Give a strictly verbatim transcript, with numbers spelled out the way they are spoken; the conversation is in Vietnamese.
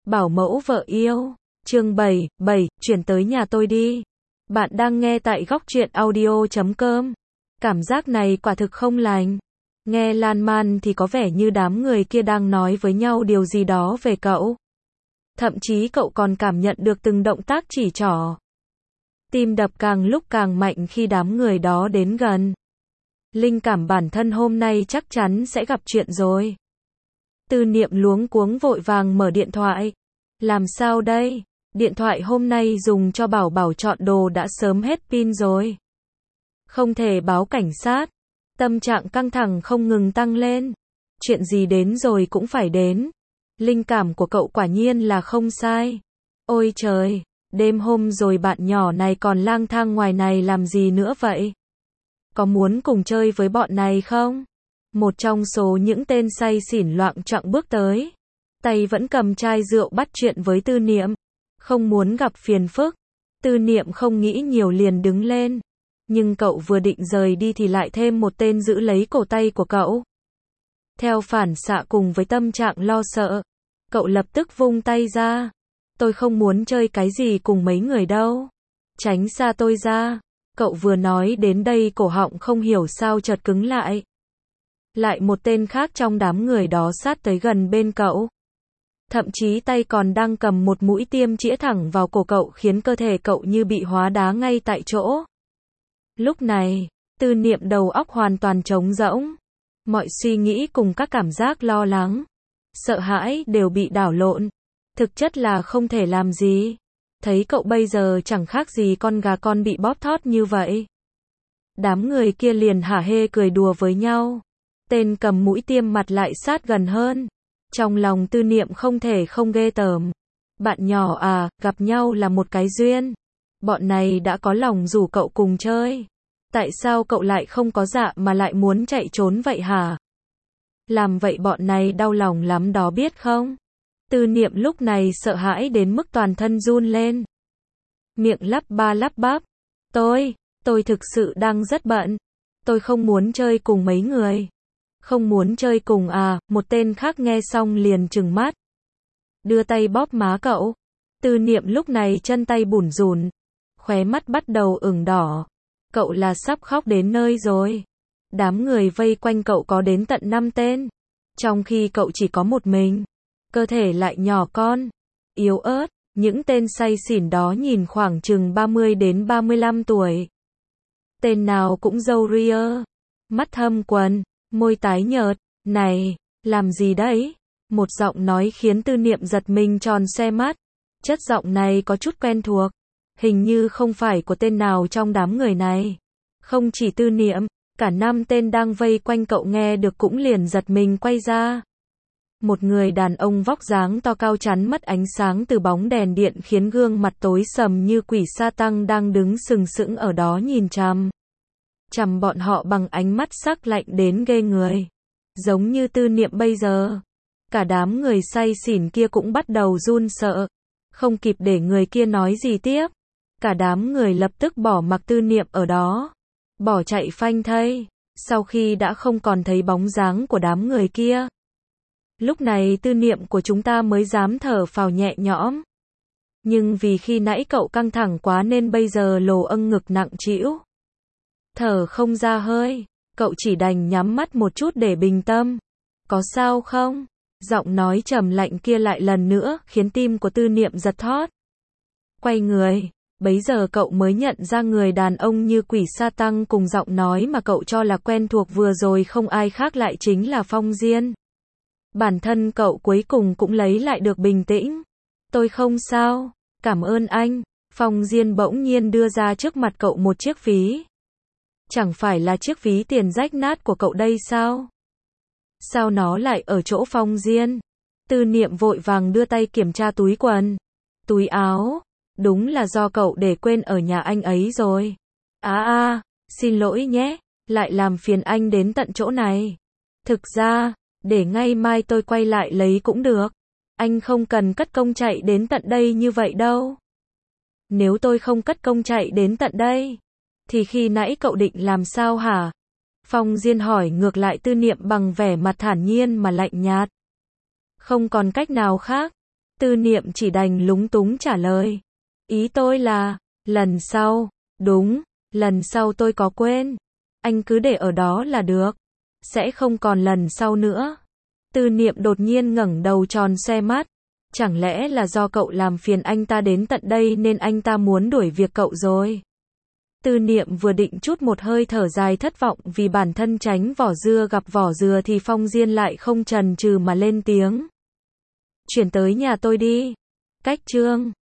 Bảo mẫu vợ yêu. Chương bảy, bảy, chuyển tới nhà tôi đi. Bạn đang nghe tại góc truyện audio chấm com. Cảm giác này quả thực không lành. Nghe lan man thì có vẻ như đám người kia đang nói với nhau điều gì đó về cậu. Thậm chí cậu còn cảm nhận được từng động tác chỉ trỏ. Tim đập càng lúc càng mạnh khi đám người đó đến gần. Linh cảm bản thân hôm nay chắc chắn sẽ gặp chuyện rồi. Tư Niệm luống cuống vội vàng mở điện thoại. Làm sao đây? Điện thoại hôm nay dùng cho Bảo Bảo chọn đồ đã sớm hết pin rồi. Không thể báo cảnh sát. Tâm trạng căng thẳng không ngừng tăng lên. Chuyện gì đến rồi cũng phải đến. Linh cảm của cậu quả nhiên là không sai. Ôi trời, đêm hôm rồi bạn nhỏ này còn lang thang ngoài này làm gì nữa vậy? Có muốn cùng chơi với bọn này không? Một trong số những tên say xỉn loạng choạng bước tới. Tay vẫn cầm chai rượu bắt chuyện với Tư Niệm. Không muốn gặp phiền phức. Tư Niệm không nghĩ nhiều liền đứng lên. Nhưng cậu vừa định rời đi thì lại thêm một tên giữ lấy cổ tay của cậu. Theo phản xạ cùng với tâm trạng lo sợ, cậu lập tức vung tay ra. Tôi không muốn chơi cái gì cùng mấy người đâu. Tránh xa tôi ra. Cậu vừa nói đến đây cổ họng không hiểu sao chợt cứng lại. Lại một tên khác trong đám người đó sát tới gần bên cậu. Thậm chí tay còn đang cầm một mũi tiêm chĩa thẳng vào cổ cậu khiến cơ thể cậu như bị hóa đá ngay tại chỗ. Lúc này, Tư Niệm đầu óc hoàn toàn trống rỗng. Mọi suy nghĩ cùng các cảm giác lo lắng, sợ hãi đều bị đảo lộn. Thực chất là không thể làm gì. Thấy cậu bây giờ chẳng khác gì con gà con bị bóp thót như vậy. Đám người kia liền hả hê cười đùa với nhau. Tên cầm mũi tiêm mặt lại sát gần hơn. Trong lòng Tư Niệm không thể không ghê tởm. Bạn nhỏ à, gặp nhau là một cái duyên. Bọn này đã có lòng rủ cậu cùng chơi. Tại sao cậu lại không có dạ mà lại muốn chạy trốn vậy hả? Làm vậy bọn này đau lòng lắm đó biết không? Tư Niệm lúc này sợ hãi đến mức toàn thân run lên. Miệng lắp ba lắp bắp. Tôi, tôi thực sự đang rất bận. Tôi không muốn chơi cùng mấy người. Không muốn chơi cùng à, một tên khác nghe xong liền trừng mắt. Đưa tay bóp má cậu. Tư Niệm lúc này chân tay bủn rủn. Khóe mắt bắt đầu ửng đỏ. Cậu là sắp khóc đến nơi rồi. Đám người vây quanh cậu có đến tận năm tên. Trong khi cậu chỉ có một mình. Cơ thể lại nhỏ con, yếu ớt. Những tên say xỉn đó nhìn khoảng chừng ba mươi đến ba mươi lăm tuổi. Tên nào cũng râu ria, mắt thâm quầng, môi tái nhợt. Này, làm gì đấy? Một giọng nói khiến Tư Niệm giật mình tròn xoe mắt. Chất giọng này có chút quen thuộc. Hình như không phải của tên nào trong đám người này. Không chỉ Tư Niệm, cả năm tên đang vây quanh cậu nghe được cũng liền giật mình quay ra. Một người đàn ông vóc dáng to cao chắn mất ánh sáng từ bóng đèn điện khiến gương mặt tối sầm như quỷ sa tăng đang đứng sừng sững ở đó nhìn chằm chằm bọn họ bằng ánh mắt sắc lạnh đến ghê người. Giống như Tư Niệm bây giờ. Cả đám người say xỉn kia cũng bắt đầu run sợ. Không kịp để người kia nói gì tiếp. Cả đám người lập tức bỏ mặc Tư Niệm ở đó. Bỏ chạy phanh thây. Sau khi đã không còn thấy bóng dáng của đám người kia. Lúc này Tư Niệm của chúng ta mới dám thở phào nhẹ nhõm. Nhưng vì khi nãy cậu căng thẳng quá nên bây giờ lồ âng ngực nặng trĩu. Thở không ra hơi. Cậu chỉ đành nhắm mắt một chút để bình tâm. Có sao không? Giọng nói trầm lạnh kia lại lần nữa khiến tim của Tư Niệm giật thót. Quay người. Bấy giờ cậu mới nhận ra người đàn ông như quỷ sa tăng cùng giọng nói mà cậu cho là quen thuộc vừa rồi không ai khác lại chính là Phong Diên. Bản thân cậu cuối cùng cũng lấy lại được bình tĩnh. Tôi không sao, cảm ơn anh. Phong Diên bỗng nhiên đưa ra trước mặt cậu một chiếc ví. Chẳng phải là chiếc ví tiền rách nát của cậu đây sao? Sao nó lại ở chỗ Phong Diên? Tư Niệm vội vàng đưa tay kiểm tra túi quần, túi áo. Đúng là do cậu để quên ở nhà anh ấy rồi. À à, xin lỗi nhé, lại làm phiền anh đến tận chỗ này. Thực ra, để ngay mai tôi quay lại lấy cũng được. Anh không cần cất công chạy đến tận đây như vậy đâu. Nếu tôi không cất công chạy đến tận đây, thì khi nãy cậu định làm sao hả? Phong Diên hỏi ngược lại Tư Niệm bằng vẻ mặt thản nhiên mà lạnh nhạt. Không còn cách nào khác. Tư Niệm chỉ đành lúng túng trả lời. Ý tôi là, lần sau, đúng, lần sau tôi có quên. Anh cứ để ở đó là được. Sẽ không còn lần sau nữa. Tư Niệm đột nhiên ngẩng đầu tròn xoe mắt. Chẳng lẽ là do cậu làm phiền anh ta đến tận đây nên anh ta muốn đuổi việc cậu rồi? Tư Niệm vừa định trút một hơi thở dài thất vọng vì bản thân tránh vỏ dưa gặp vỏ dừa thì Phong Diên lại không chần chừ mà lên tiếng. Chuyển tới nhà tôi đi. Cách chương